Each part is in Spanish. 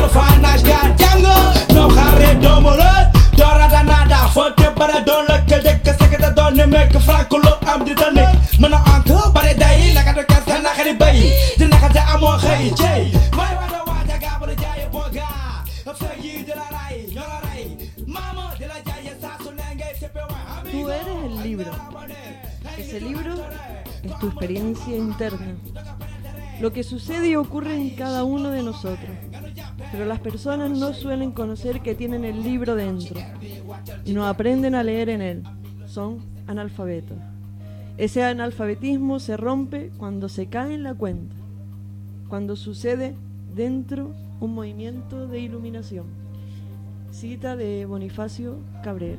Dor fanas ga jango no xare domolo dora danada fote para don la ke de ke se ke don ne mek franco lo am di tane mana anko bare day la ka de ka sana xari bay dina ka ta amo xey jey may wala waja ga bare jaay boga fa yi de la ray no la ray mama de la jaay sa so lenge se pe wa Tú eres el libro. Ese libro es tu experiencia interna. Lo que sucede y ocurre en cada uno de nosotros. Pero las personas no suelen conocer que tienen el libro dentro y no aprenden a leer en él. Son analfabetos. Ese analfabetismo se rompe cuando se cae en la cuenta, cuando sucede dentro un movimiento de iluminación. Cita de Bonifacio Cabrera.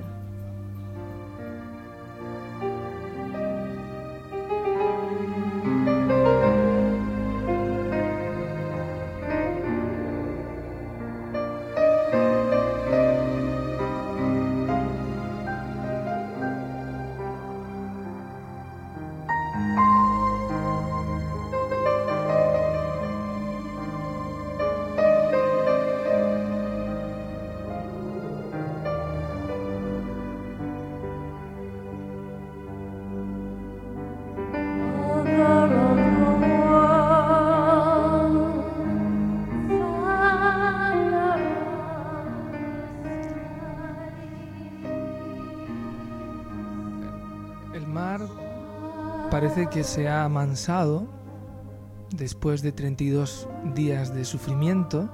Parece que se ha amansado después de 32 días de sufrimiento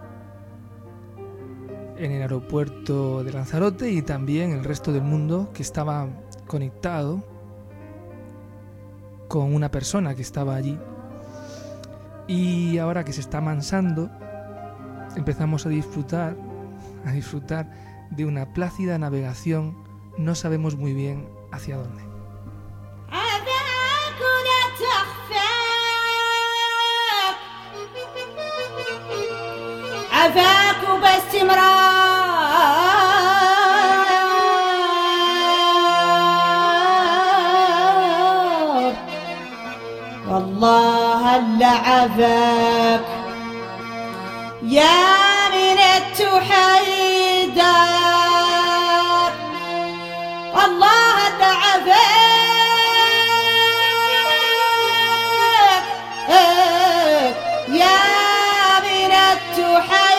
en el aeropuerto de Lanzarote y también el resto del mundo que estaba conectado con una persona que estaba allí. Y ahora que se está amansando, empezamos a disfrutar de una plácida navegación, no sabemos muy bien hacia dónde. عفاك وباستمرار والله هلا عفاك يا من التحيدر والله هلا عفاك يا من التحيدر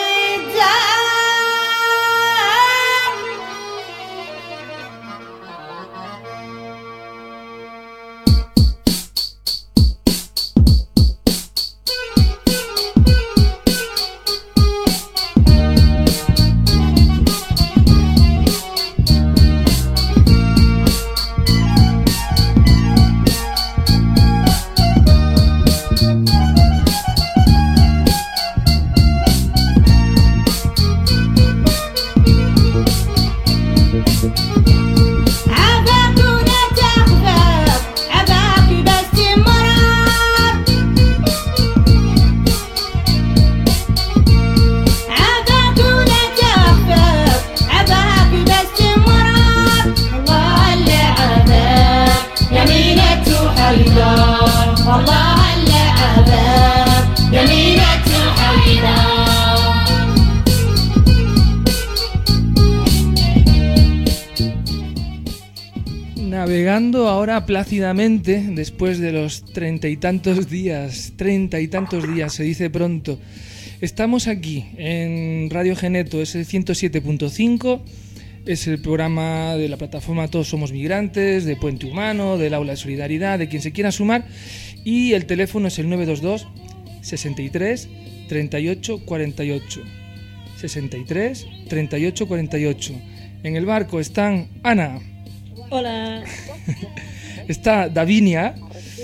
Navegando ahora plácidamente después de los 30 y tantos días, se dice pronto. Estamos aquí en Radio Geneto, es el 107.5, es el programa de la plataforma Todos Somos Migrantes, de Puente Humano, del Aula de Solidaridad, de quien se quiera sumar, y el teléfono es el 922 63 38 48. 63 38 48. En el barco están Ana. Hola. Está Davinia.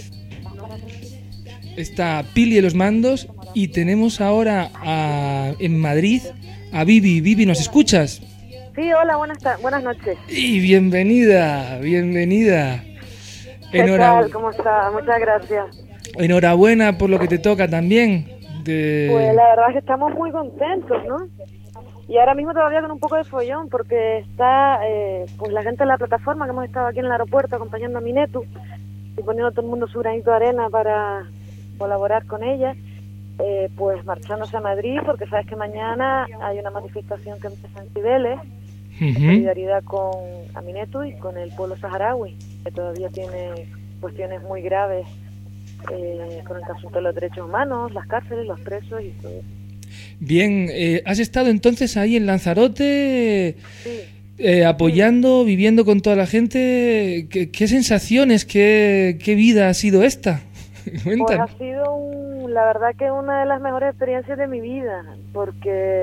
Está Pili de los mandos. Y tenemos ahora en Madrid a Vivi. Vivi, ¿nos escuchas? Sí, hola, buenas noches. Y bienvenida. ¿Qué tal? ¿Cómo está? Muchas gracias. Enhorabuena por lo que te toca también. Pues la verdad es que estamos muy contentos, ¿no? Y ahora mismo todavía con un poco de follón, porque está pues la gente de la plataforma, que hemos estado aquí en el aeropuerto acompañando a Minetu y poniendo todo el mundo su granito de arena para colaborar con ella. pues marchándose a Madrid, porque sabes que mañana hay una manifestación que empieza en Cibeles, en solidaridad con Aminetu y con el pueblo saharaui, que todavía tiene cuestiones muy graves con el asunto de los derechos humanos, las cárceles, los presos y todo. Bien, ¿has estado entonces ahí en Lanzarote Sí. apoyando, viviendo con toda la gente? ¿Qué sensaciones, qué vida ha sido esta? Pues Cuéntanos. ha sido la verdad que una de las mejores experiencias de mi vida, porque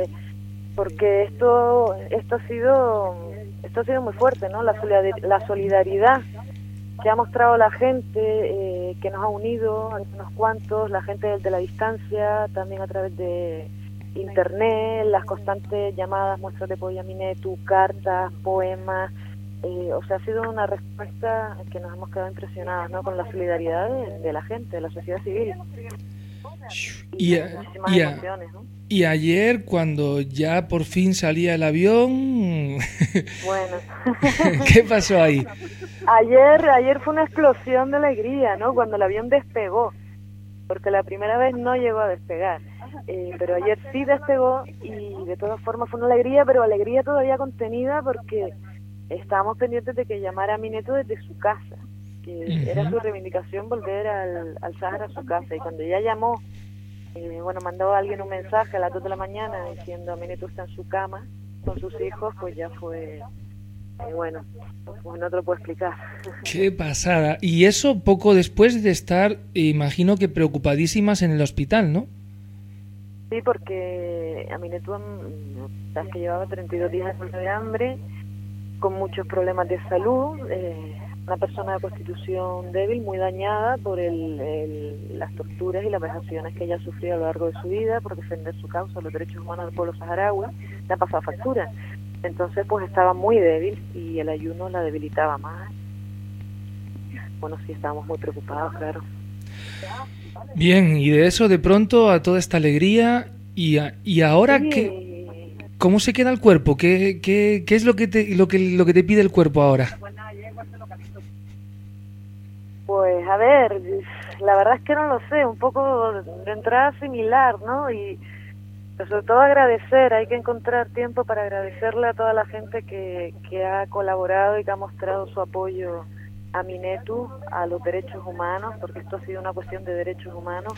esto ha sido muy fuerte, ¿no? La solidaridad que ha mostrado la gente, que nos ha unido, unos cuantos, la gente desde la distancia, también a través de internet, las constantes llamadas, muestras de apoyo a Aminetu, cartas, poemas. O sea, ha sido una respuesta que nos hemos quedado impresionados, ¿no? Con la solidaridad de la gente, de la sociedad civil. Muchísimas emociones, ¿no? Y ayer, cuando ya por fin salía el avión, Bueno. ¿qué pasó ahí? Ayer fue una explosión de alegría, ¿no? Cuando el avión despegó, porque la primera vez no llegó a despegar, pero ayer sí despegó y de todas formas fue una alegría, pero alegría todavía contenida porque estábamos pendientes de que llamara a Aminetu desde su casa, que era su reivindicación volver al Sáhara a su casa, y cuando ella llamó, mandó a alguien un mensaje a las 2 de la mañana diciendo Aminetu está en su cama con sus hijos, pues ya fue... pues no te lo puedo explicar. Qué pasada. Y eso poco después de estar, imagino que preocupadísimas en el hospital, ¿no? Sí, porque Aminetu, sabes que llevaba 32 días de hambre, con muchos problemas de salud, una persona de constitución débil, muy dañada por las torturas y las vejaciones que ella ha sufrido a lo largo de su vida por defender su causa, los derechos humanos del pueblo saharaui. Le ha pasado factura. Entonces, pues estaba muy débil y el ayuno la debilitaba más. Bueno, sí, estábamos muy preocupados, claro. Bien, y de eso de pronto a toda esta alegría y ahora Sí. ¿cómo se queda el cuerpo? ¿Qué es lo que te pide el cuerpo ahora? Pues a ver, la verdad es que no lo sé, un poco de entrada similar, ¿no? Y sobre todo agradecer, hay que encontrar tiempo para agradecerle a toda la gente que ha colaborado y que ha mostrado su apoyo a Aminetu, a los derechos humanos, porque esto ha sido una cuestión de derechos humanos,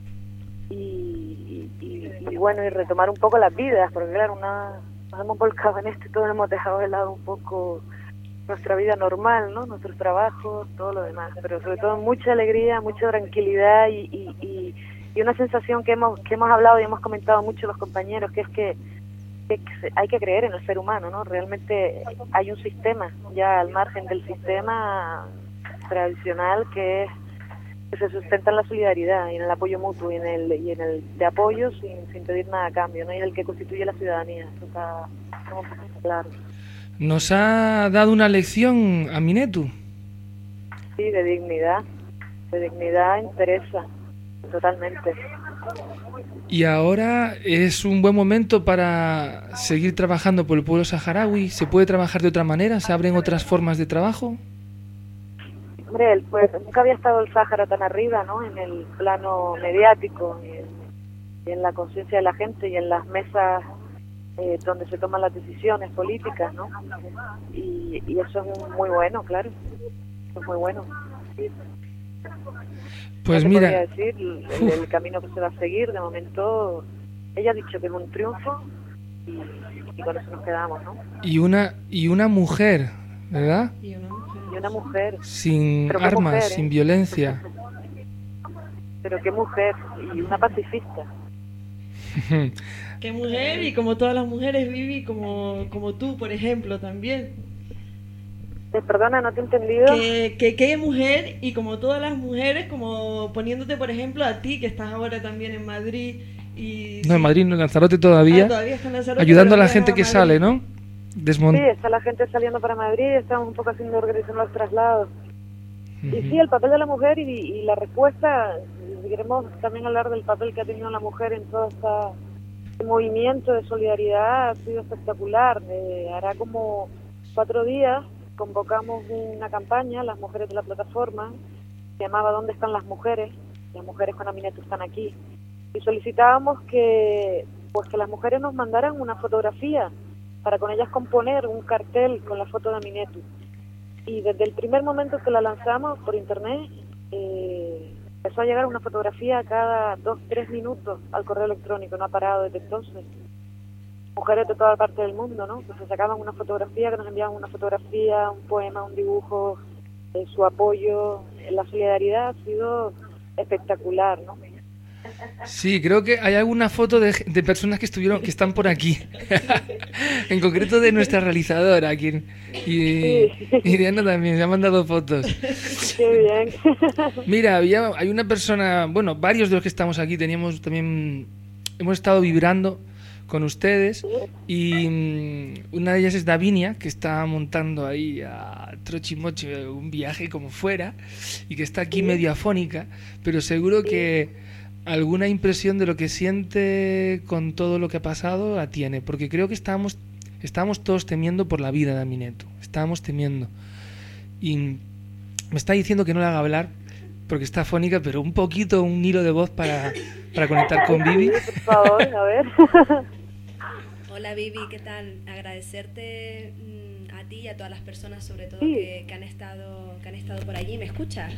y retomar un poco las vidas, porque claro, nos hemos volcado en esto y todos hemos dejado de lado un poco nuestra vida normal, ¿no? Nuestros trabajos, todo lo demás, pero sobre todo mucha alegría, mucha tranquilidad y una sensación que hemos hablado y hemos comentado mucho los compañeros, que es que hay que creer en el ser humano, ¿no? Realmente hay un sistema, ya al margen del sistema tradicional que se sustenta en la solidaridad y en el apoyo mutuo y en el de apoyo sin pedir nada a cambio, ¿no? Y el que constituye la ciudadanía, eso está claro. Nos ha dado una lección Aminetu. Sí, de dignidad interesa, totalmente. Y ahora es un buen momento para seguir trabajando por el pueblo saharaui. ¿Se puede trabajar de otra manera? ¿Se abren otras formas de trabajo? Hombre, pues nunca había estado el Sáhara tan arriba, ¿no? En el plano mediático y en la conciencia de la gente y en las mesas donde se toman las decisiones políticas, ¿no? Y eso es muy bueno, claro. Eso es muy bueno. Pues no te mira, podría decir el camino que se va a seguir. De momento, ella ha dicho que es un triunfo y con eso nos quedamos, ¿no? y una mujer, ¿verdad? Y una mujer. Y una mujer, Sin Pero qué armas, mujer, ¿eh? sin violencia. pero qué mujer, y una pacifista. Qué mujer, y como todas las mujeres, Vivi, como tú, por ejemplo, también. Perdona, no te he entendido. Que mujer, y como todas las mujeres, como poniéndote, por ejemplo, a ti, que estás ahora también en Madrid. Y No, en Madrid, no, en Lanzarote todavía. Todavía está en Lanzarote, Ayudando a pero la ahora gente a que Madrid. sale, ¿no? Sí, está la gente saliendo para Madrid, estamos un poco haciendo organización los traslados. Y sí, el papel de la mujer y la respuesta, si queremos también hablar del papel que ha tenido la mujer en todo este movimiento de solidaridad, ha sido espectacular. Hará como 4 días convocamos una campaña, las mujeres de la plataforma, se llamaba ¿Dónde están las mujeres? Las mujeres con Aminetu están aquí. y solicitábamos que las mujeres nos mandaran una fotografía para con ellas componer un cartel con la foto de Aminetu. Y desde el primer momento que la lanzamos por internet, empezó a llegar una fotografía cada 2-3 minutos al correo electrónico, no ha parado desde entonces. Mujeres de toda parte del mundo, ¿no? Que se sacaban una fotografía, que nos enviaban una fotografía, un poema, un dibujo, su apoyo, la solidaridad ha sido espectacular, ¿no? Sí, creo que hay alguna foto de personas que están por aquí. En concreto de nuestra realizadora, y Diana también se ha mandado fotos. Qué bien. Mira, hay una persona, bueno, varios de los que estamos aquí hemos estado vibrando con ustedes, y una de ellas es Davinia, que está montando ahí a trochimochi un viaje como fuera, y que está aquí medio afónica, pero seguro que alguna impresión de lo que siente con todo lo que ha pasado la tiene, porque creo que estábamos todos temiendo por la vida de Aminetu, estábamos temiendo, y me está diciendo que no le haga hablar porque está afónica, pero un hilo de voz para conectar con Vivi. Por favor, a ver. Hola Vivi, ¿qué tal? Agradecerte a ti y a todas las personas, sobre todo Sí. que han estado por allí. ¿Me escuchas?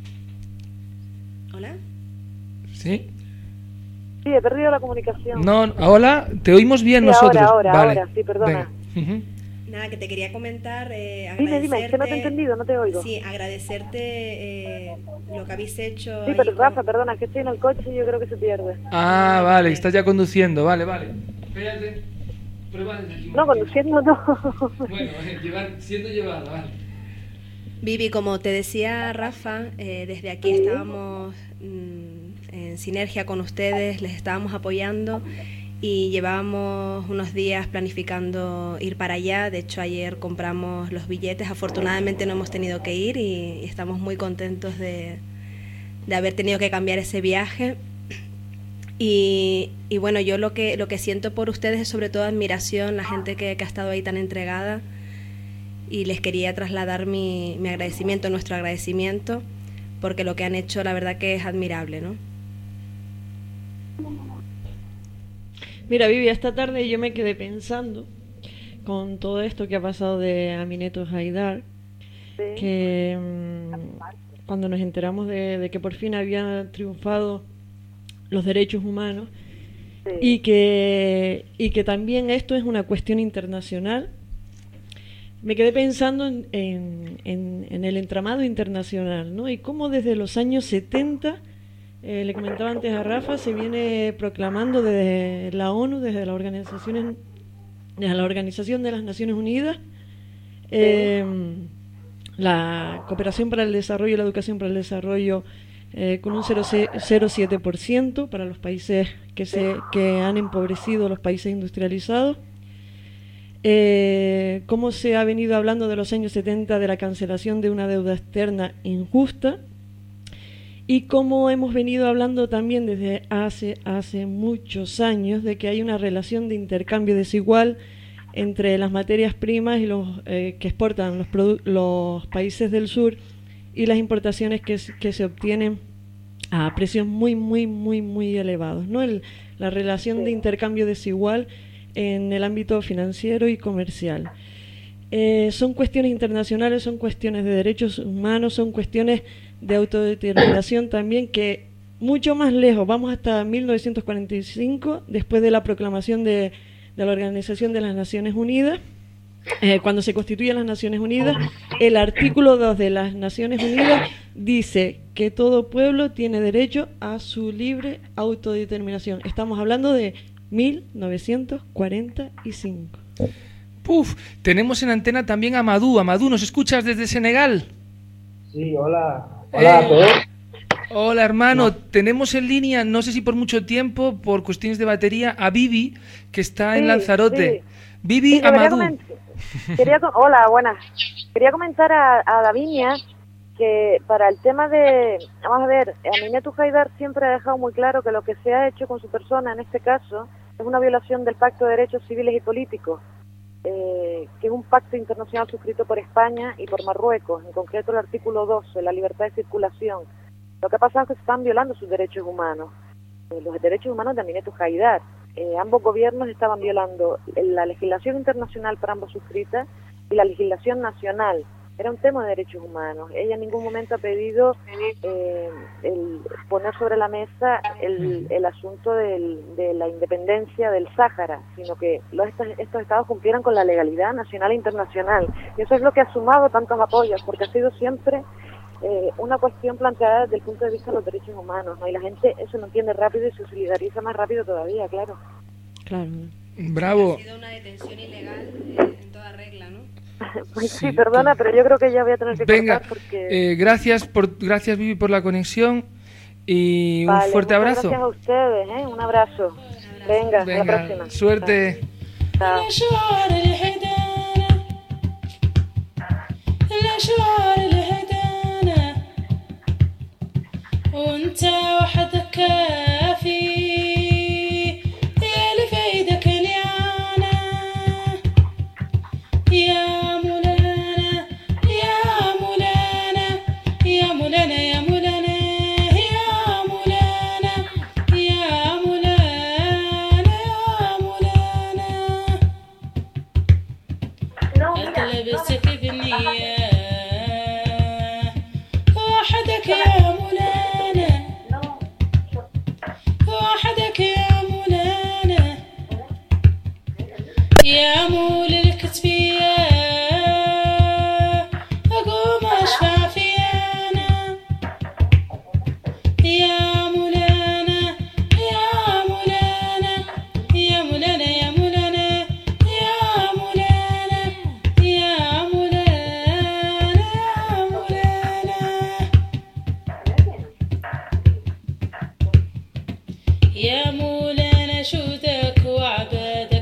¿Hola? ¿Sí? Sí, he perdido la comunicación. No, hola, te oímos bien Sí, nosotros. ahora, sí, perdona. Venga. Nada, que te quería comentar, Dime, es que no te he entendido, no te oigo. Sí, agradecerte lo que habéis hecho. Sí, ahí pero con- Rafa, perdona, es que estoy en el coche y yo creo que se pierde. Ah, vale, estás ya conduciendo, vale. Espérate, prueba desde aquí. No, conduciendo no. Bueno, siendo llevada, vale. Vivi, como te decía Rafa, desde aquí estábamos en sinergia con ustedes, les estábamos apoyando y llevábamos unos días planificando ir para allá. De hecho, ayer compramos los billetes. Afortunadamente no hemos tenido que ir y estamos muy contentos de haber tenido que cambiar ese viaje. Y bueno, yo lo que siento por ustedes es sobre todo admiración, la gente que ha estado ahí tan entregada, y les quería trasladar mi agradecimiento, nuestro agradecimiento, porque lo que han hecho la verdad que es admirable, ¿no? Mira, Vivi, esta tarde yo me quedé pensando con todo esto que ha pasado de Aminetu Haidar, Sí. que cuando nos enteramos de que por fin habían triunfado los derechos humanos, Sí. y que también esto es una cuestión internacional, me quedé pensando en el entramado internacional, ¿no? Y cómo desde los años 70, le comentaba antes a Rafa, se viene proclamando desde la ONU, desde la Organización de las Naciones Unidas, la cooperación para el desarrollo y la educación para el desarrollo, con un 0,07% para los países que han empobrecido, los países industrializados. Cómo se ha venido hablando de los años 70 de la cancelación de una deuda externa injusta, y cómo hemos venido hablando también desde hace muchos años de que hay una relación de intercambio desigual entre las materias primas y los que exportan los países del sur, y las importaciones que se obtienen a precios muy elevados, ¿no? La relación de intercambio desigual en el ámbito financiero y comercial. Son cuestiones internacionales, son cuestiones de derechos humanos, son cuestiones de autodeterminación también, que mucho más lejos, vamos hasta 1945, después de la proclamación de la Organización de las Naciones Unidas. Cuando se constituyen las Naciones Unidas, el artículo 2 de las Naciones Unidas dice que todo pueblo tiene derecho a su libre autodeterminación. Estamos hablando de 1945. Puf, tenemos en antena también a Madú. Amadou, ¿nos escuchas desde Senegal? Sí, hola. Hola a todos. Hola, hermano. Tenemos en línea, no sé si por mucho tiempo, por cuestiones de batería, a Vivi, que está en Sí, Lanzarote. sí. Vivi, Sí, debería Amadou. Hola, buenas. Quería comentar a Davinia que para el tema de... Vamos a ver, Aminetu Haidar siempre ha dejado muy claro que lo que se ha hecho con su persona, en este caso, es una violación del Pacto de Derechos Civiles y Políticos, que es un pacto internacional suscrito por España y por Marruecos, en concreto el artículo 12, la libertad de circulación. Lo que ha pasado es que se están violando sus derechos humanos. los derechos humanos de Aminatu Haidar. Ambos gobiernos estaban violando la legislación internacional para ambos suscritas y la legislación nacional. Era un tema de derechos humanos. Ella en ningún momento ha pedido el poner sobre la mesa el asunto de la independencia del Sáhara, sino que estos estados cumplieran con la legalidad nacional e internacional. Y eso es lo que ha sumado tantos apoyos, porque ha sido siempre una cuestión planteada desde el punto de vista de los derechos humanos, ¿no? Y la gente eso lo entiende rápido y se solidariza más rápido todavía, claro. Claro. Bravo. Ha sido una detención ilegal en toda regla, ¿no? Pues sí, perdona, pero yo creo que ya voy a tener que Venga, cortar porque... gracias Vivi por la conexión y un fuerte abrazo. Gracias a ustedes, un abrazo. Venga, hasta la próxima. Suerte. Chao. وانت وحدك كافي يا لفيدك اليانا يا مولانا يا مولانا يا مولانا يا مولانا يا مولانا يا مولانا يا مولانا انت لبسك بالنية وحدك يا يا مول الكتفية أقوم أشفع في أنا يا مولانا يا مولانا يا مولانا يا مولانا يا مولانا يا مولانا يا مولانا شودك وعبادك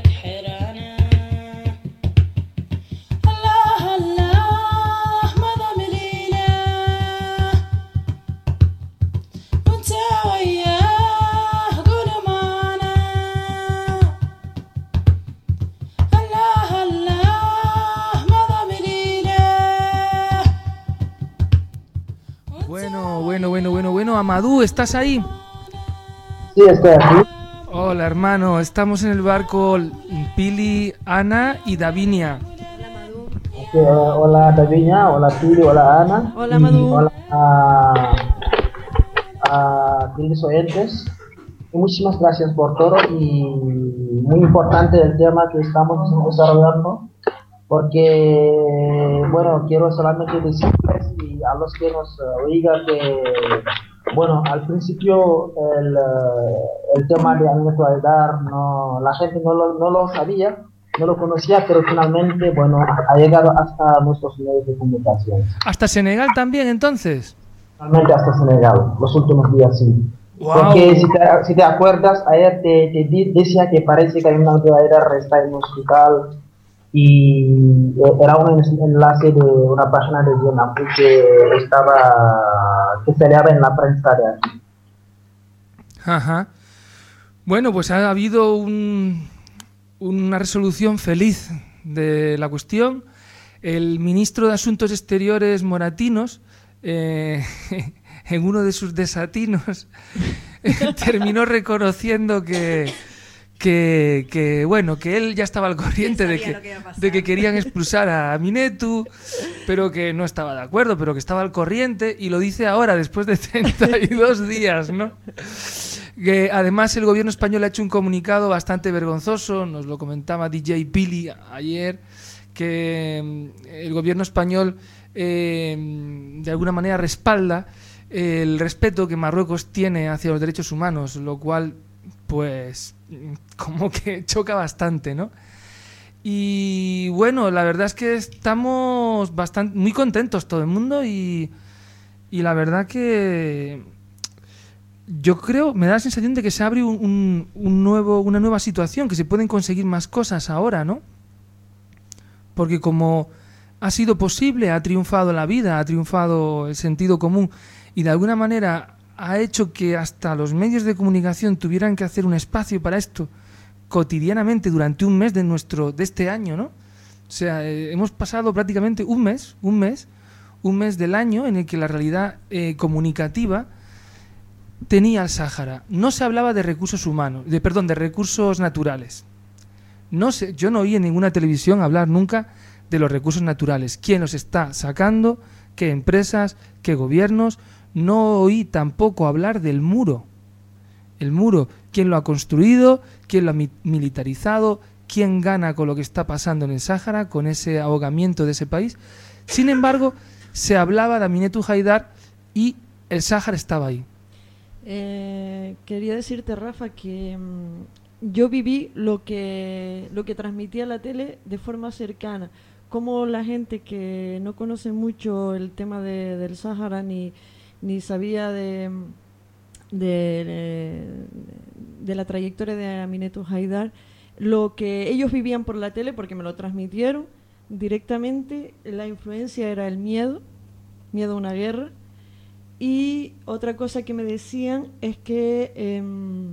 Bueno, Amadou, ¿estás ahí? Sí, estoy aquí. Hola, hermano, estamos en el barco Pili, Ana y Davinia. Hola Davinia, hola Pili, hola Ana. Hola, Amadou. Hola a queridos oyentes. Muchísimas gracias por todo y muy importante el tema que estamos desarrollando, porque, bueno, quiero solamente decirles y a los que nos oigan que, bueno, al principio el tema de Aminatu Haidar, la gente no lo sabía, no lo conocía, pero finalmente, bueno, ha llegado hasta nuestros medios de comunicación. ¿Hasta Senegal también, entonces? Finalmente hasta Senegal, los últimos días, sí. Wow. Porque si te acuerdas, ayer te decía que parece que Aminatu Haidar está en un hospital y era un enlace de una página de Vietnam que salió en la prensa de aquí. Ajá. Bueno, pues ha habido una resolución feliz de la cuestión. El ministro de Asuntos Exteriores Moratinos, en uno de sus desatinos, terminó reconociendo que él ya estaba al corriente de que querían expulsar a Aminatu, pero que no estaba de acuerdo, pero que estaba al corriente, y lo dice ahora, después de 32 días, ¿no? Que además el gobierno español ha hecho un comunicado bastante vergonzoso, nos lo comentaba DJ Pili ayer, que el gobierno español de alguna manera respalda el respeto que Marruecos tiene hacia los derechos humanos, lo cual pues como que choca bastante, ¿no? Y bueno, la verdad es que estamos muy contentos todo el mundo y la verdad que yo creo, me da la sensación de que se abre una nueva situación, que se pueden conseguir más cosas ahora, ¿no? Porque como ha sido posible, ha triunfado la vida, ha triunfado el sentido común y de alguna manera ha hecho que hasta los medios de comunicación tuvieran que hacer un espacio para esto cotidianamente durante un mes de este año, ¿no? O sea, hemos pasado prácticamente un mes del año en el que la realidad comunicativa tenía el Sáhara? No se hablaba de recursos humanos, de recursos naturales. Yo no oí en ninguna televisión hablar nunca de los recursos naturales. ¿Quién los está sacando? ¿Qué empresas? ¿Qué gobiernos? No oí tampoco hablar del muro. El muro, ¿quién lo ha construido? ¿Quién lo ha militarizado? ¿Quién gana con lo que está pasando en el Sáhara, con ese ahogamiento de ese país? Sin embargo, se hablaba de Aminetou Haidar y el Sáhara estaba ahí. Quería decirte, Rafa, que yo viví lo que transmitía la tele de forma cercana. Como la gente que no conoce mucho el tema del Sáhara ni sabía de la trayectoria de Aminetou Haidar, lo que ellos vivían por la tele, porque me lo transmitieron directamente, la influencia era el miedo a una guerra. Y otra cosa que me decían es que,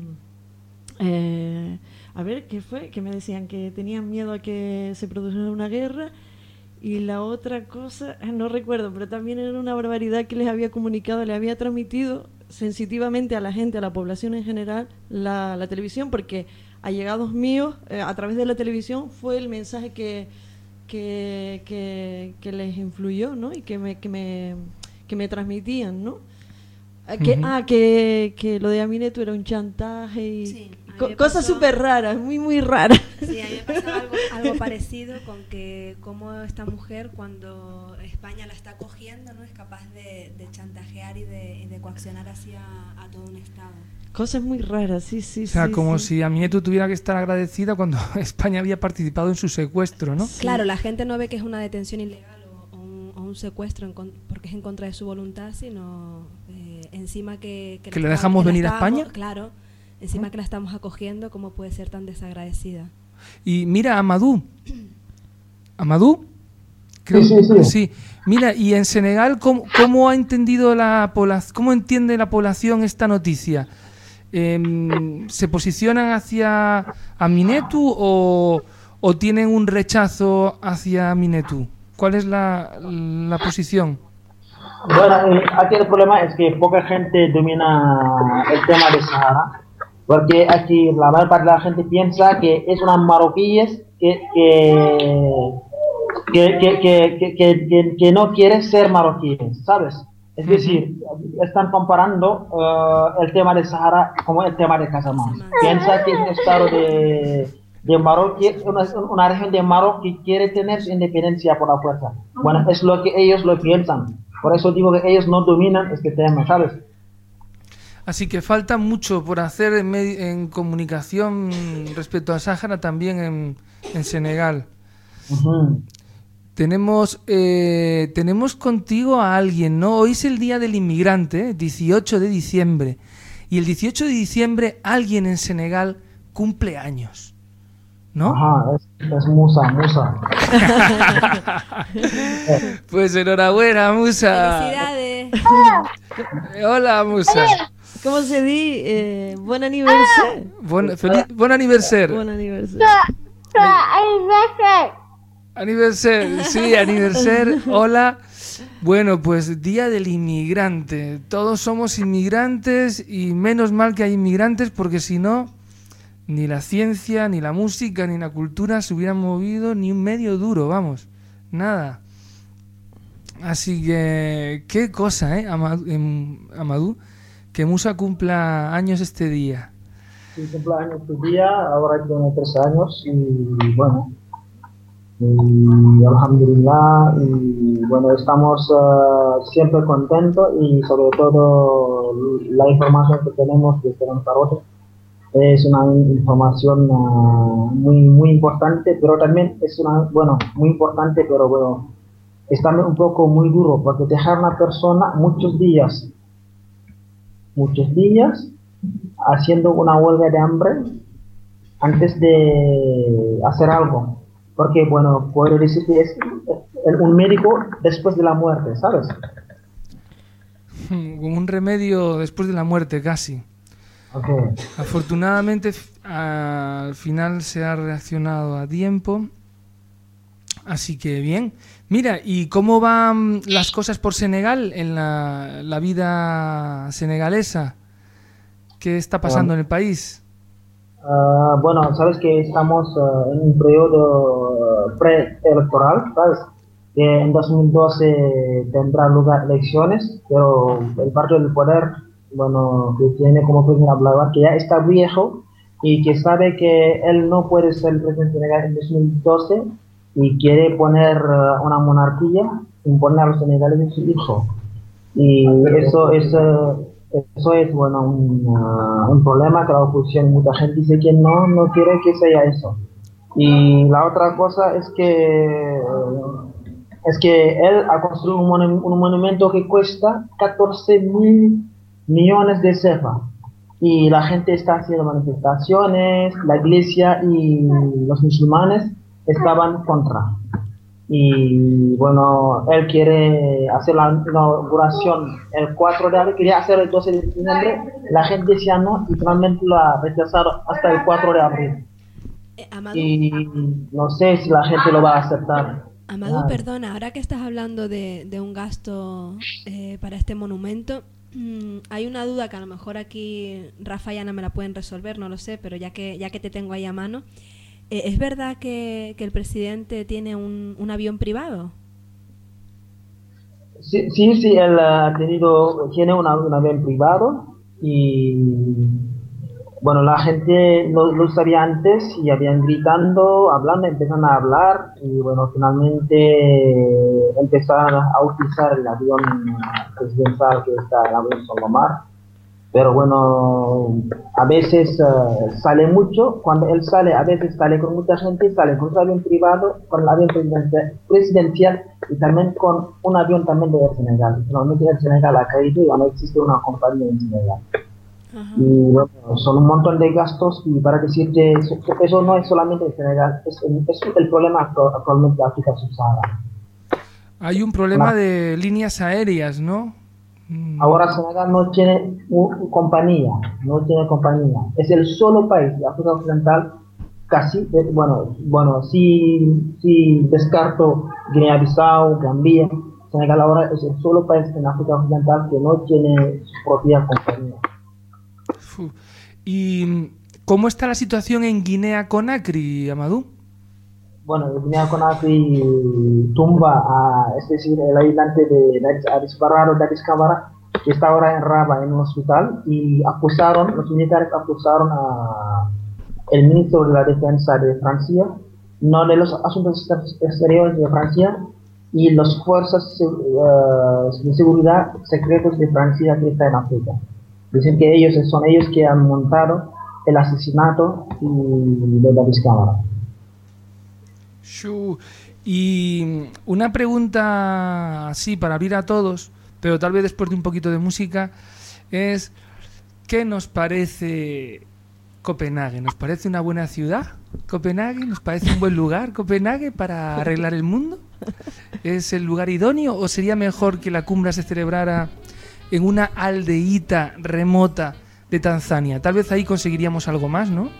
a ver, ¿qué fue? Que me decían que tenían miedo a que se produjera una guerra. Y la otra cosa, no recuerdo, pero también era una barbaridad que les había comunicado, les había transmitido sensitivamente a la gente, a la población en general, la televisión, porque allegados míos, a través de la televisión, fue el mensaje que les influyó, ¿no? Y que me transmitían, ¿no? Que lo de Aminetou era un chantaje y Sí, cosas súper raras, muy raras. Sí, a mí me pasó algo parecido con que cómo esta mujer, cuando España la está cogiendo, no es capaz de chantajear y de coaccionar hacia a todo un Estado. Cosas muy raras, sí. O sea, como si Aminetou tuviera que estar agradecida cuando España había participado en su secuestro, ¿no? Sí. Claro, la gente no ve que es una detención ilegal o un secuestro porque es en contra de su voluntad, sino encima que le dejamos venir a España. Claro, encima que la estamos acogiendo, ¿cómo puede ser tan desagradecida? Y mira, Amadou. ¿Amadou? Sí. Mira, y en Senegal, ¿cómo ha entendido cómo entiende la población esta noticia? ¿Se posicionan hacia Aminetou o tienen un rechazo hacia Aminetou? ¿Cuál es la posición? Bueno, aquí el problema es que poca gente domina el tema de Sahara, porque aquí la mayor parte de la gente piensa que es una marroquíes que no quiere ser marroquíes, ¿sabes? Es decir, están comparando el tema de Sahara como el tema de Casamance. Piensa que es un estado de Marruecos, una región de Marruecos que quiere tener su independencia por la fuerza. Bueno, es lo que ellos lo piensan. Por eso digo que ellos no dominan este tema, ¿sabes? Así que falta mucho por hacer en comunicación respecto a Sáhara, también en Senegal. Tenemos contigo a alguien, ¿no? Hoy es el Día del Inmigrante, 18 de diciembre. Y el 18 de diciembre alguien en Senegal cumple años, ¿no? Ajá, es Musa. Pues enhorabuena, Musa. ¡Felicidades! Hola, Musa. ¿Cómo se dice? Buen aniversario. Buen aniversario. Buen aniversario. Aniversario, sí, aniversario. Hola. Bueno, pues Día del Inmigrante. Todos somos inmigrantes y menos mal que hay inmigrantes, porque si no, ni la ciencia, ni la música, ni la cultura se hubieran movido ni un medio duro, vamos, nada. Así que, qué cosa, Amadou, que Musa cumpla años este día. Sí, cumple años este día, ahora tiene 3 años y bueno, y alhamdulillah, y bueno, estamos siempre contentos y sobre todo la información que tenemos desde Lanzarote es una información muy importante, pero también es muy importante, pero bueno, es también un poco muy duro, porque dejar a una persona muchos días haciendo una huelga de hambre antes de hacer algo, porque bueno, puedo decir que es un médico después de la muerte, ¿sabes? Como un remedio después de la muerte, casi. Okay. Afortunadamente al final se ha reaccionado a tiempo, así que bien. Mira, ¿y cómo van las cosas por Senegal en la vida senegalesa? ¿Qué está pasando en el país? Bueno, sabes que estamos en un periodo preelectoral, ¿sabes? Que en 2012 tendrá lugar elecciones, pero el partido del poder, bueno, que tiene como presidente Abdelaziz, que ya está viejo y que sabe que él no puede ser el presidente de Senegal en 2012 y quiere poner una monarquía, imponer a los senegaleses su hijo. Y eso es bueno, un problema que la oposición, mucha gente dice que no quiere que sea eso. Y la otra cosa es que él ha construido un monumento que cuesta 14.000 millones de CFA. Y la gente está haciendo manifestaciones, la iglesia y los musulmanes estaban contra. Y bueno, él quiere hacer la inauguración el 4 de abril, quería hacer el 12 de diciembre, la gente decía no y finalmente lo ha rechazado hasta el 4 de abril. Y no sé si la gente lo va a aceptar. Amadou, perdona, ahora que estás hablando de un gasto para este monumento, hay una duda que a lo mejor aquí Rafa y Ana me la pueden resolver, no lo sé, pero ya que te tengo ahí a mano. ¿Es verdad que el presidente tiene un avión privado? Sí, él tiene un avión privado y bueno, la gente lo sabía antes y habían gritando, hablando, empezaron a hablar y bueno, finalmente empezaron a utilizar el avión presidencial que está el avión Solomar. Pero bueno, a veces sale mucho, cuando él sale, a veces sale con mucha gente, sale con un avión privado, con el avión presidencial y también con un avión también de Senegal. Normalmente el Senegal ha caído y ya no existe una compañía en Senegal. Ajá. Y bueno, son un montón de gastos y para decirte, eso no es solamente en Senegal, es el problema actualmente de África subsahariana. Hay un problema de líneas aéreas, ¿no? Ahora Senegal no tiene compañía. Es el solo país de África Occidental, casi, bueno, si descarto Guinea-Bissau, Gambia, Senegal ahora es el solo país en África Occidental que no tiene su propia compañía. ¿Y cómo está la situación en Guinea-Conakry, Amadou? Bueno, Guinea-Conakry tumba es decir, el ayudante de Dadis Barrado, Dadis Camara, que está ahora en Rabat en un hospital, y los militares acusaron al ministro de la Defensa de Francia, no de los asuntos exteriores de Francia, y las fuerzas de seguridad secretos de Francia que está en África. Dicen que son ellos que han montado el asesinato de Dadis Camara. Y una pregunta así para abrir a todos, pero tal vez después de un poquito de música, es ¿qué nos parece Copenhague? ¿Nos parece una buena ciudad Copenhague? ¿Nos parece un buen lugar Copenhague para arreglar el mundo? ¿Es el lugar idóneo o sería mejor que la cumbre se celebrara en una aldeíta remota de Tanzania? Tal vez ahí conseguiríamos algo más, ¿no?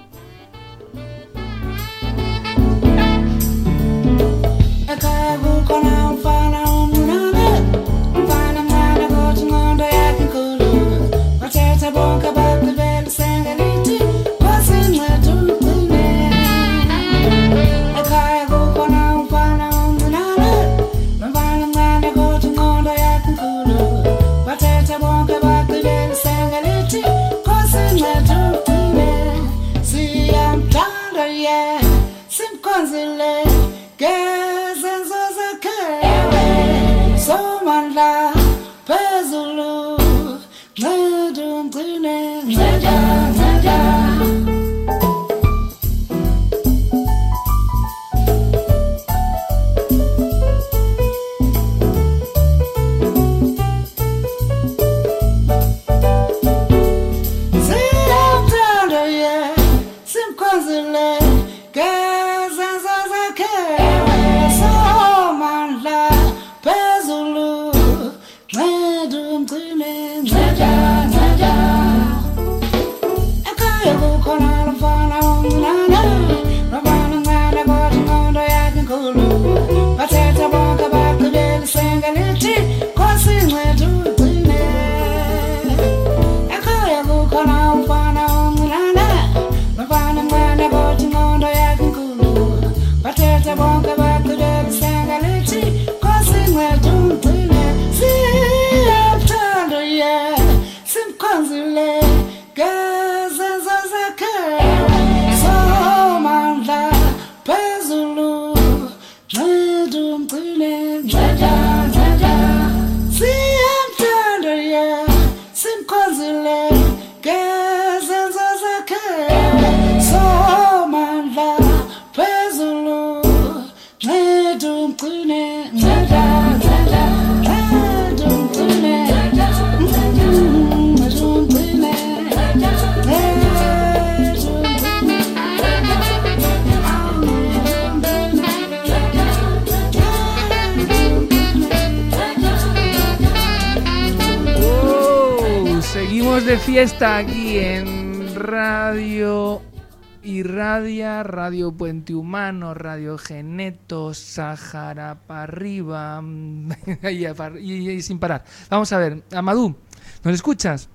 Seguimos de fiesta aquí en Radio Irradia, Radio Puente Humano, Radio Geneto, Sahara para arriba y sin parar. Vamos a ver, Amadou, ¿nos escuchas?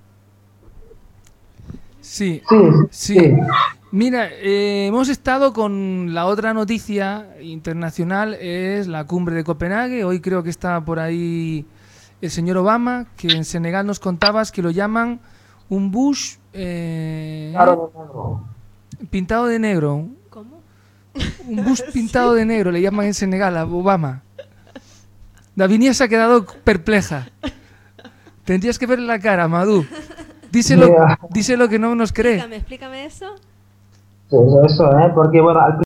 Sí. Mira, hemos estado con la otra noticia internacional, es la cumbre de Copenhague. Hoy creo que está por ahí el señor Obama, que en Senegal nos contabas que lo llaman un Bush pintado de negro. ¿Cómo? Un Bush pintado de negro, le llaman en Senegal a Obama. Davinia se ha quedado perpleja. Tendrías que ver la cara, Amadou. Díselo que no nos cree. Explícame eso. Sí, eso, porque bueno, al